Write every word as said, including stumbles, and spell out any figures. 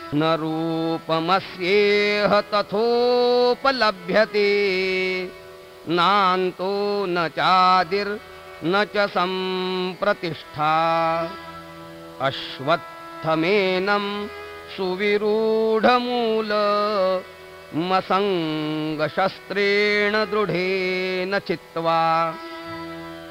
न रूपमस्येह तथोपलभ्यते नान्तो न चादिर्न च सम्प्रतिष्ठा अश्वत्थमेनं सुविरूढमूलमसङ्गशस्त्रेण दृढेन चित्वा